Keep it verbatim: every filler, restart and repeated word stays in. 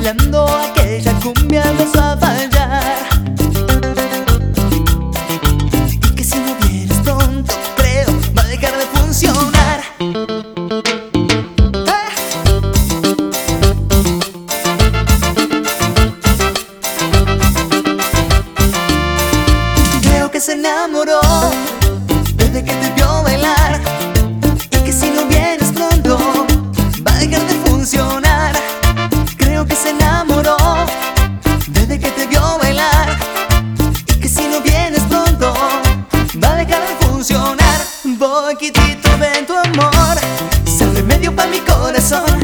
bailando aquella cumbia empezó a fallar. Y que si no vienes pronto, creo, va a dejar de funcionar. ¡Eh! Creo que se enamoró desde que te vio bailar. Y que si no vienes pronto, va a dejar de funcionar. Creo que se enamoró desde que te vio bailar. Y que si no vienes pronto, va a dejar de funcionar. Poquitito de tu amor, es el remedio pa' mi corazón.